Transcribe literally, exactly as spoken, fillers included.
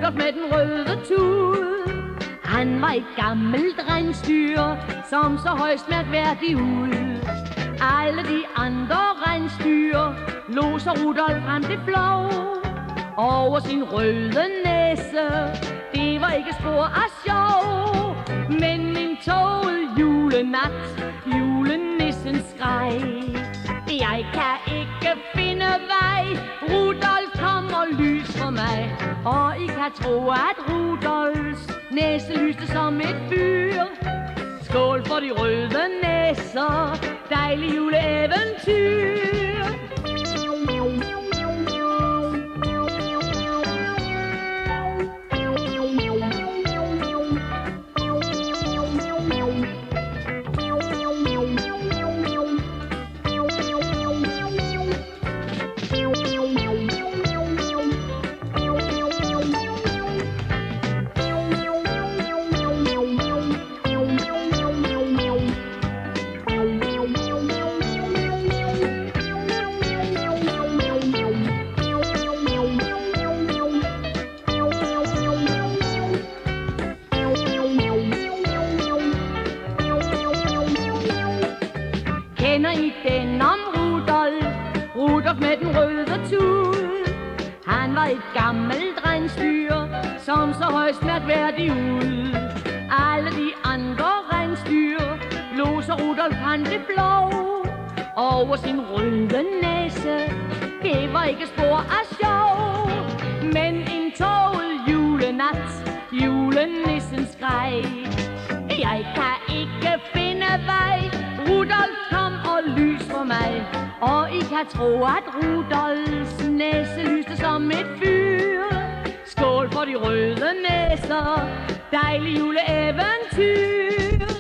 Rudolf med den røde tud. Han var et gammelt rensdyr, som så højst mærkværdig ud. Alle de andre rensdyr lå så Rudolf frem til flov over sin røde næse. Det var ikke spor af sjov, men en tåget julenat, julenissen skreg. Jeg kan ikke finde vej, Rudolf kom og lys for mig. Og I kan tro, at Rudolfs næse lyste som et fyr. Skål for de røde næser, dejlig juleeventyr. Kender I den om Rudolf? Rudolf med den røde tud. Han var et gammelt rensdyr, som så højst mærkværdig ud. Alle de andre rensdyr lå så Rudolf han til flov over sin røde næse. Det var ikke spor af sjov, men en tåget julenat, julenissen skreg. Jeg kan ikke finde vej, Rudolf kom og lys for mig. Og I kan tro, at Rudolfs næse lyste som et fyr. Skål for de røde næser, dejlig juleeventyr.